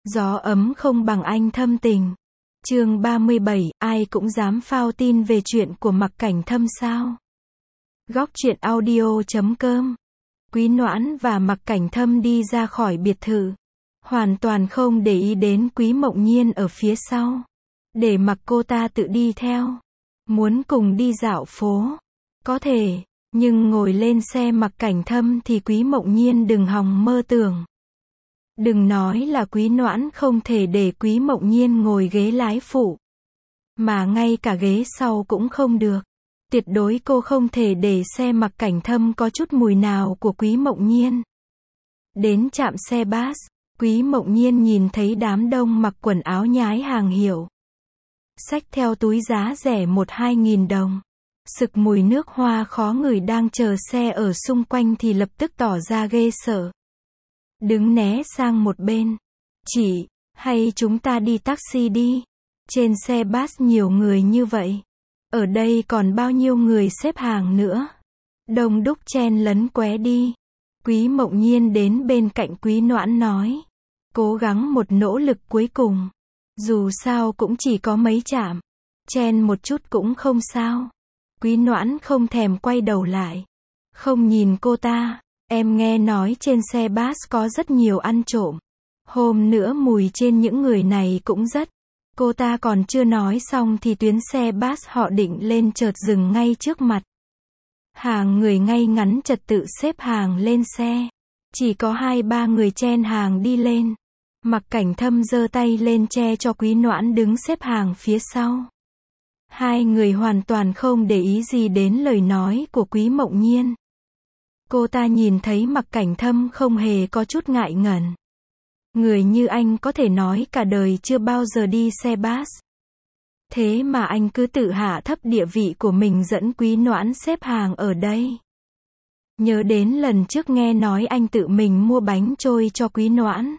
Gió ấm không bằng anh thâm tình. Chương 37, ai cũng dám phao tin về chuyện của Mặc Cảnh Thâm sao? Góc truyện audio.com. Quý Noãn và Mặc Cảnh Thâm đi ra khỏi biệt thự, hoàn toàn không để ý đến Quý Mộng Nhiên ở phía sau, để mặc cô ta tự đi theo. Muốn cùng đi dạo phố, có thể, nhưng ngồi lên xe Mặc Cảnh Thâm thì Quý Mộng Nhiên đừng hòng mơ tưởng. Đừng nói là Quý Noãn không thể để Quý Mộng Nhiên ngồi ghế lái phụ, mà ngay cả ghế sau cũng không được. Tuyệt đối cô không thể để xe Mặc Cảnh Thâm có chút mùi nào của Quý Mộng Nhiên. Đến trạm xe bus, Quý Mộng Nhiên nhìn thấy đám đông mặc quần áo nhái hàng hiệu, xách theo túi giá rẻ 1-2 nghìn đồng, sực mùi nước hoa khó ngửi đang chờ xe ở xung quanh thì lập tức tỏ ra ghê sợ. Đứng né sang một bên. Chị, hay chúng ta đi taxi đi? Trên xe bus nhiều người như vậy. Ở đây còn bao nhiêu người xếp hàng nữa. Đông đúc chen lấn qué đi. Quý Mộng Nhiên đến bên cạnh Quý Noãn nói. Cố gắng một nỗ lực cuối cùng. Dù sao cũng chỉ có mấy trạm. Chen một chút cũng không sao. Quý Noãn không thèm quay đầu lại. Không nhìn cô ta. Em nghe nói trên xe bus có rất nhiều ăn trộm. Hôm nữa mùi trên những người này cũng rất. Cô ta còn chưa nói xong thì tuyến xe bus họ định lên chợt dừng ngay trước mặt. Hàng người ngay ngắn trật tự xếp hàng lên xe. Chỉ có 2-3 người chen hàng đi lên. Mặc Cảnh Thâm giơ tay lên che cho Quý Noãn đứng xếp hàng phía sau. Hai người hoàn toàn không để ý gì đến lời nói của Quý Mộng Nhiên. Cô ta nhìn thấy Mặc Cảnh Thâm không hề có chút ngại ngần. Người như anh có thể nói cả đời chưa bao giờ đi xe bus. Thế mà anh cứ tự hạ thấp địa vị của mình dẫn Quý Noãn xếp hàng ở đây. Nhớ đến lần trước nghe nói anh tự mình mua bánh trôi cho Quý Noãn.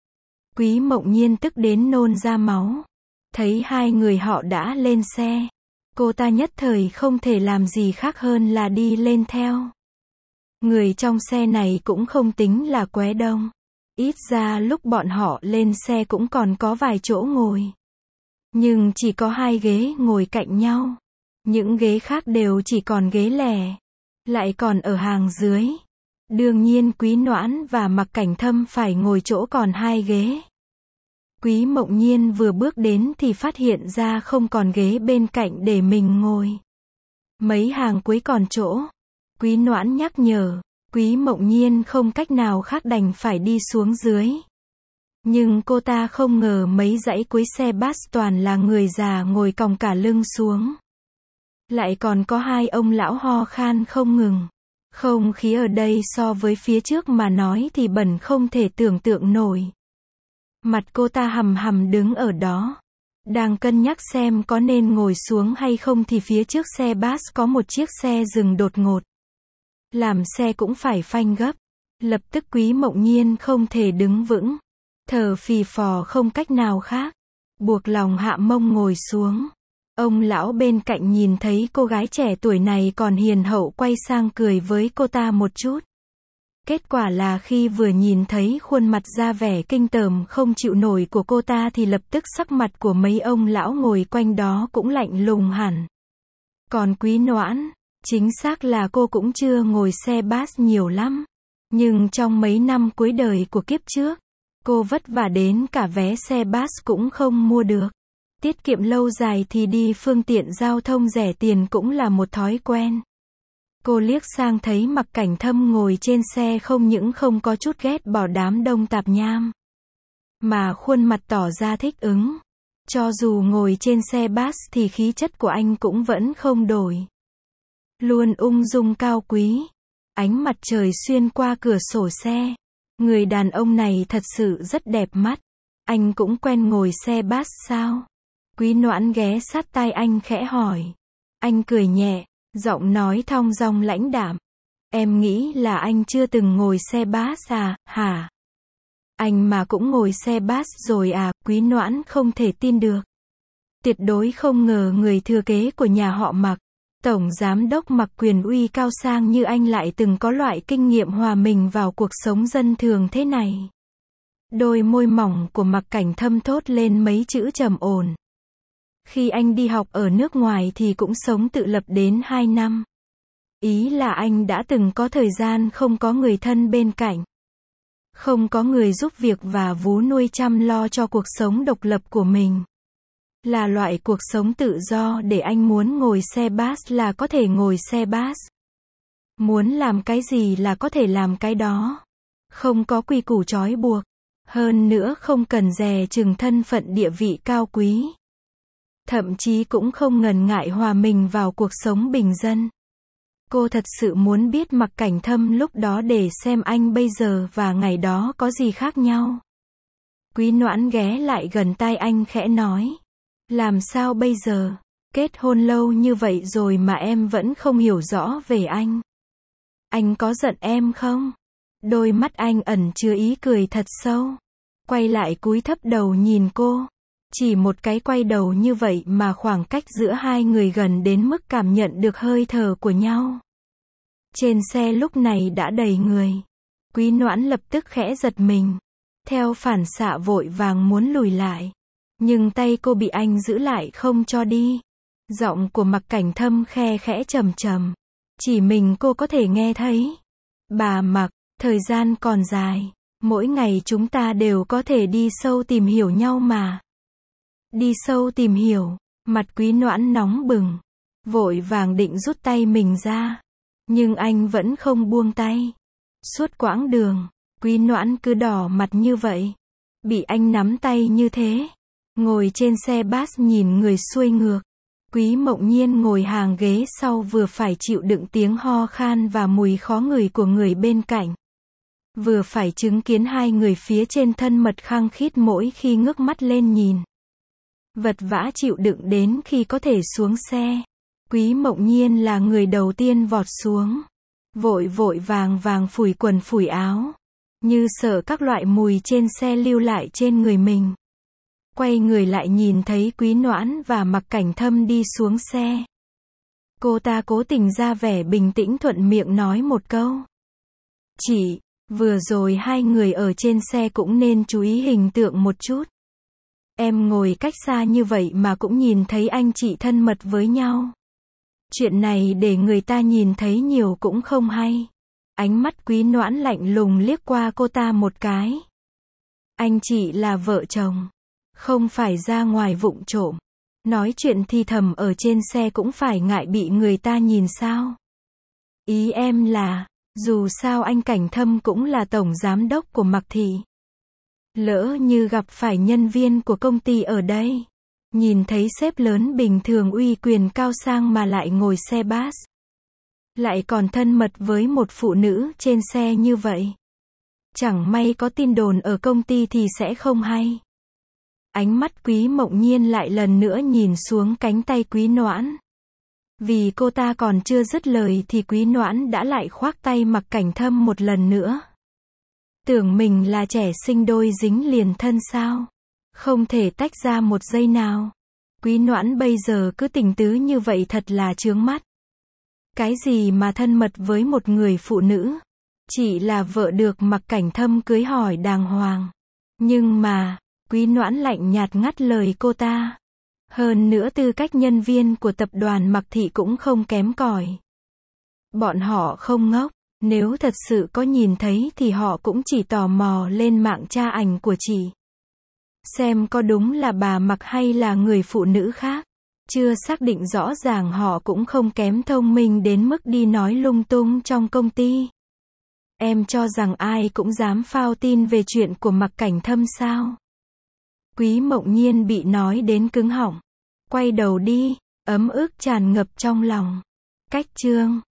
Quý Mộng Nhiên tức đến nôn ra máu. Thấy hai người họ đã lên xe, cô ta nhất thời không thể làm gì khác hơn là đi lên theo. Người trong xe này cũng không tính là quá đông. Ít ra lúc bọn họ lên xe cũng còn có vài chỗ ngồi. Nhưng chỉ có 2 ghế ngồi cạnh nhau. Những ghế khác đều chỉ còn ghế lẻ. Lại còn ở hàng dưới. Đương nhiên Quý Noãn và Mặc Cảnh Thâm phải ngồi chỗ còn 2 ghế. Quý Mộng Nhiên vừa bước đến thì phát hiện ra không còn ghế bên cạnh để mình ngồi. Mấy hàng cuối còn chỗ. Quý Noãn nhắc nhở. Quý Mộng Nhiên không cách nào khác đành phải đi xuống dưới. Nhưng cô ta không ngờ mấy dãy cuối xe bus toàn là người già ngồi còng cả lưng xuống. Lại còn có 2 ông lão ho khan không ngừng. Không khí ở đây so với phía trước mà nói thì bẩn không thể tưởng tượng nổi. Mặt cô ta hầm hầm đứng ở đó. Đang cân nhắc xem có nên ngồi xuống hay không thì phía trước xe bus có một chiếc xe dừng đột ngột. Làm xe cũng phải phanh gấp. Lập tức Quý Mộng Nhiên không thể đứng vững. Thở phì phò không cách nào khác. Buộc lòng hạ mông ngồi xuống. Ông lão bên cạnh nhìn thấy cô gái trẻ tuổi này còn hiền hậu quay sang cười với cô ta một chút. Kết quả là khi vừa nhìn thấy khuôn mặt ra vẻ kinh tởm không chịu nổi của cô ta thì lập tức sắc mặt của mấy ông lão ngồi quanh đó cũng lạnh lùng hẳn. Còn Quý Noãn, chính xác là cô cũng chưa ngồi xe bus nhiều lắm. Nhưng trong mấy năm cuối đời của kiếp trước, cô vất vả đến cả vé xe bus cũng không mua được. Tiết kiệm lâu dài thì đi phương tiện giao thông rẻ tiền cũng là một thói quen. Cô liếc sang thấy Mặc Cảnh Thâm ngồi trên xe không những không có chút ghét bỏ đám đông tạp nham, mà khuôn mặt tỏ ra thích ứng. Cho dù ngồi trên xe bus thì khí chất của anh cũng vẫn không đổi. Luôn ung dung cao quý. Ánh mặt trời xuyên qua cửa sổ xe. Người đàn ông này thật sự rất đẹp mắt. Anh cũng quen ngồi xe bus sao? Quý Noãn ghé sát tai anh khẽ hỏi. Anh cười nhẹ, giọng nói thong dong lãnh đạm. Em nghĩ là anh chưa từng ngồi xe bus à, hả? Anh mà cũng ngồi xe bus rồi à? Quý Noãn không thể tin được. Tuyệt đối không ngờ người thừa kế của nhà họ Mặc, tổng giám đốc Mặc quyền uy cao sang như anh lại từng có loại kinh nghiệm hòa mình vào cuộc sống dân thường thế này. Đôi môi mỏng của Mặc Cảnh Thâm thốt lên mấy chữ trầm ổn. Khi anh đi học ở nước ngoài thì cũng sống tự lập đến 2 năm. Ý là anh đã từng có thời gian không có người thân bên cạnh. Không có người giúp việc và vú nuôi chăm lo cho cuộc sống độc lập của mình. Là loại cuộc sống tự do để anh muốn ngồi xe bus là có thể ngồi xe bus. Muốn làm cái gì là có thể làm cái đó. Không có quy củ trói buộc. Hơn nữa không cần dè chừng thân phận địa vị cao quý. Thậm chí cũng không ngần ngại hòa mình vào cuộc sống bình dân. Cô thật sự muốn biết Mặc Cảnh Thâm lúc đó để xem anh bây giờ và ngày đó có gì khác nhau. Quý Noãn ghé lại gần tai anh khẽ nói. Làm sao bây giờ? Kết hôn lâu như vậy rồi mà em vẫn không hiểu rõ về anh. Anh có giận em không? Đôi mắt anh ẩn chứa ý cười thật sâu. Quay lại cúi thấp đầu nhìn cô. Chỉ một cái quay đầu như vậy mà khoảng cách giữa hai người gần đến mức cảm nhận được hơi thở của nhau. Trên xe lúc này đã đầy người. Quý Noãn lập tức khẽ giật mình. Theo phản xạ vội vàng muốn lùi lại. Nhưng tay cô bị anh giữ lại không cho đi. Giọng của Mặc Cảnh Thâm khe khẽ trầm trầm. Chỉ mình cô có thể nghe thấy. Bà Mặc, thời gian còn dài. Mỗi ngày chúng ta đều có thể đi sâu tìm hiểu nhau mà. Đi sâu tìm hiểu. Mặt Quý Noãn nóng bừng. Vội vàng định rút tay mình ra. Nhưng anh vẫn không buông tay. Suốt quãng đường, Quý Noãn cứ đỏ mặt như vậy. Bị anh nắm tay như thế. Ngồi trên xe bus nhìn người xuôi ngược. Quý Mộng Nhiên ngồi hàng ghế sau vừa phải chịu đựng tiếng ho khan và mùi khó ngửi của người bên cạnh. Vừa phải chứng kiến hai người phía trên thân mật khăng khít mỗi khi ngước mắt lên nhìn. Vật vã chịu đựng đến khi có thể xuống xe. Quý Mộng Nhiên là người đầu tiên vọt xuống. Vội vàng phủi quần phủi áo. Như sợ các loại mùi trên xe lưu lại trên người mình. Quay người lại nhìn thấy Quý Noãn và Mặc Cảnh Thâm đi xuống xe. Cô ta cố tình ra vẻ bình tĩnh thuận miệng nói một câu. Chị, vừa rồi hai người ở trên xe cũng nên chú ý hình tượng một chút. Em ngồi cách xa như vậy mà cũng nhìn thấy anh chị thân mật với nhau. Chuyện này để người ta nhìn thấy nhiều cũng không hay. Ánh mắt Quý Noãn lạnh lùng liếc qua cô ta một cái. Anh chị là vợ chồng. Không phải ra ngoài vụng trộm. Nói chuyện thì thầm ở trên xe cũng phải ngại bị người ta nhìn sao. Ý em là, dù sao anh Cảnh Thâm cũng là tổng giám đốc của Mặc Thị. Lỡ như gặp phải nhân viên của công ty ở đây. Nhìn thấy sếp lớn bình thường uy quyền cao sang mà lại ngồi xe bus. Lại còn thân mật với một phụ nữ trên xe như vậy. Chẳng may có tin đồn ở công ty thì sẽ không hay. Ánh mắt Quý Mộng Nhiên lại lần nữa nhìn xuống cánh tay Quý Noãn. Vì cô ta còn chưa dứt lời thì Quý Noãn đã lại khoác tay Mặc Cảnh Thâm một lần nữa. Tưởng mình là trẻ sinh đôi dính liền thân sao? Không thể tách ra một giây nào. Quý Noãn bây giờ cứ tình tứ như vậy thật là chướng mắt. Cái gì mà thân mật với một người phụ nữ? Chỉ là vợ được Mặc Cảnh Thâm cưới hỏi đàng hoàng. Nhưng mà, Quý Noãn lạnh nhạt ngắt lời cô ta. Hơn nữa tư cách nhân viên của tập đoàn Mặc Thị cũng không kém cỏi. Bọn họ không ngốc. Nếu thật sự có nhìn thấy thì họ cũng chỉ tò mò lên mạng tra ảnh của chị. Xem có đúng là bà Mặc hay là người phụ nữ khác. Chưa xác định rõ ràng họ cũng không kém thông minh đến mức đi nói lung tung trong công ty. Em cho rằng ai cũng dám phao tin về chuyện của Mặc Cảnh Thâm sao? Quý Mộng Nhiên bị nói đến cứng họng. Quay đầu đi, ấm ức tràn ngập trong lòng. Cách chương